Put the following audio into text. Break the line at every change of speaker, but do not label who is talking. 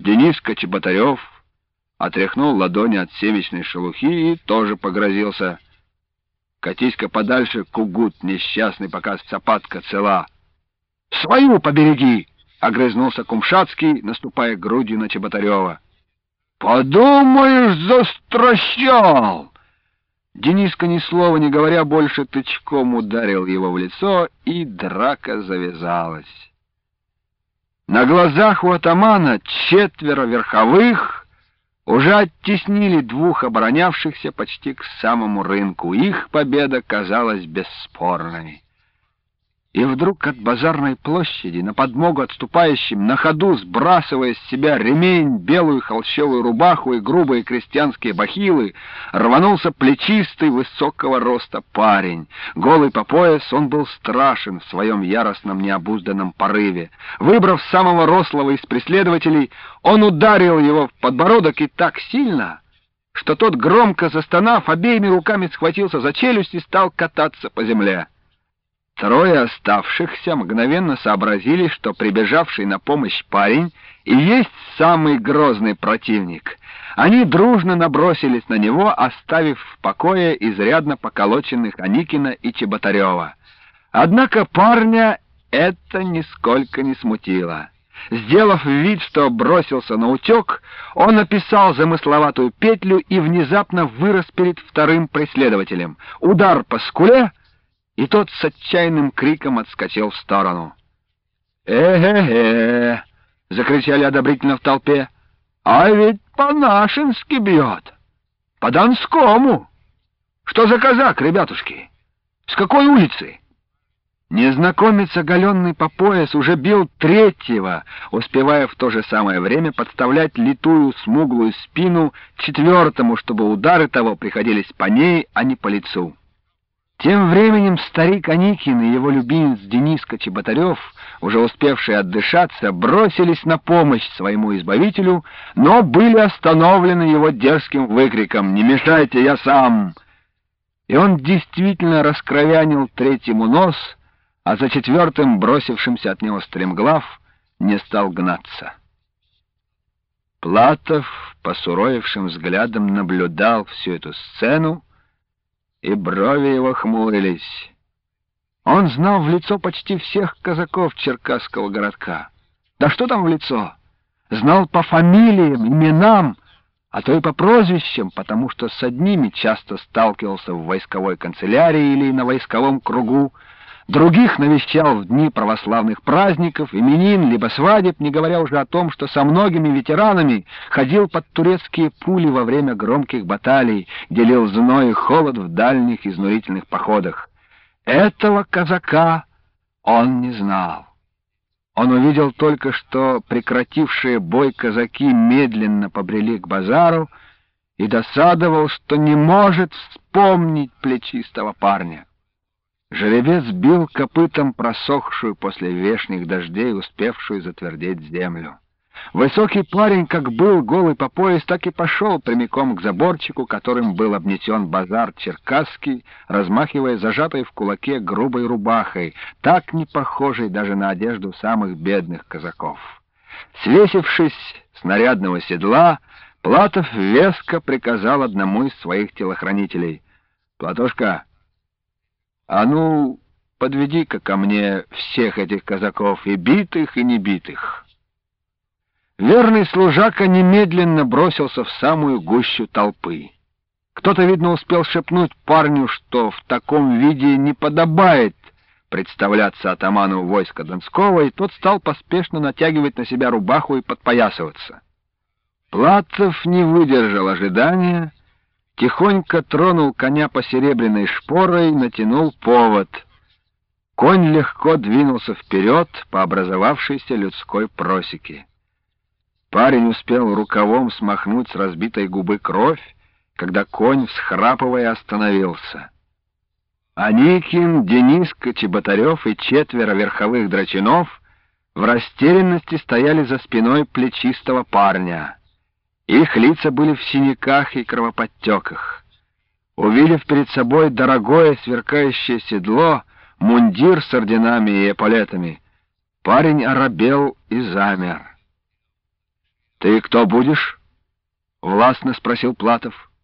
Дениска Чеботарев отряхнул ладони от семечной шелухи и тоже погрозился: «Катись-ка подальше, кугут несчастный, пока сапатка цела». «Свою побереги!» — огрызнулся Кумшатский, наступая грудью на Чеботарева. «Подумаешь, застращал!» Дениска, ни слова не говоря больше, тычком ударил его в лицо, и драка завязалась. На глазах у атамана 4 верховых уже оттеснили 2 оборонявшихся почти к самому рынку. Их победа казалась бесспорной. И вдруг от базарной площади, на подмогу отступающим, на ходу сбрасывая с себя ремень, белую холщовую рубаху и грубые крестьянские бахилы, рванулся плечистый, высокого роста парень. Голый по пояс, он был страшен в своем яростном необузданном порыве. Выбрав самого рослого из преследователей, он ударил его в подбородок и так сильно, что тот, громко застонав, обеими руками схватился за челюсть и стал кататься по земле. 3 оставшихся мгновенно сообразили, что прибежавший на помощь парень и есть самый грозный противник. Они дружно набросились на него, оставив в покое изрядно поколоченных Аникина и Чеботарева. Однако парня это нисколько не смутило. Сделав вид, что бросился на утек, он описал замысловатую петлю и внезапно вырос перед 2-м преследователем. Удар по скуле, и тот с отчаянным криком отскочил в сторону. «Э-э-э!» — закричали одобрительно в толпе. «А ведь по-нашенски бьет! По-донскому! Что за казак, ребятушки? С какой улицы?» Незнакомец, оголенный по пояс, уже бил 3-го, успевая в то же самое время подставлять литую смуглую спину 4-му, чтобы удары того приходились по ней, а не по лицу. Тем временем старик Аникин и его любимец Дениска Чеботарев, уже успевшие отдышаться, бросились на помощь своему избавителю, но были остановлены его дерзким выкриком: «Не мешайте, я сам!» И он действительно раскровянил 3-му нос, а за 4-м, бросившимся от него стремглав, не стал гнаться. Платов посуровевшим взглядом наблюдал всю эту сцену, и брови его хмурились. Он знал в лицо почти всех казаков Черкасского городка. Да что там в лицо? Знал по фамилиям, именам, а то и по прозвищам, потому что с одними часто сталкивался в войсковой канцелярии или на войсковом кругу, других навещал в дни православных праздников, именин, либо свадеб, не говоря уже о том, что со многими ветеранами ходил под турецкие пули во время громких баталий, делил зной и холод в дальних изнурительных походах. Этого казака он не знал. Он увидел только, что прекратившие бой казаки медленно побрели к базару, и досадовал, что не может вспомнить плечистого парня. Жеребец бил копытом просохшую после вешних дождей, успевшую затвердеть землю. Высокий парень, как был голый по пояс, так и пошел прямиком к заборчику, которым был обнесен базар Черкасский, размахивая зажатой в кулаке грубой рубахой, так не похожей даже на одежду самых бедных казаков. Свесившись с нарядного седла, Платов веско приказал одному из своих телохранителей: «Платошка, а ну, подведи-ка ко мне всех этих казаков, и битых, и небитых». Верный служака немедленно бросился в самую гущу толпы. Кто-то, видно, успел шепнуть парню, что в таком виде не подобает представляться атаману войска Донского, и тот стал поспешно натягивать на себя рубаху и подпоясываться. Платов не выдержал ожидания, тихонько тронул коня по серебряной шпорой, натянул повод. Конь легко двинулся вперед по образовавшейся людской просеке. Парень успел рукавом смахнуть с разбитой губы кровь, когда конь, всхрапывая, остановился. Аникин, Дениска, Чеботарев и 4 верховых драчунов в растерянности стояли за спиной плечистого парня. Их лица были в синяках и кровоподтеках. Увидев перед собой дорогое сверкающее седло, мундир с орденами и эполетами, парень оробел и замер. «Ты «Ты кто будешь?» — властно спросил Платов.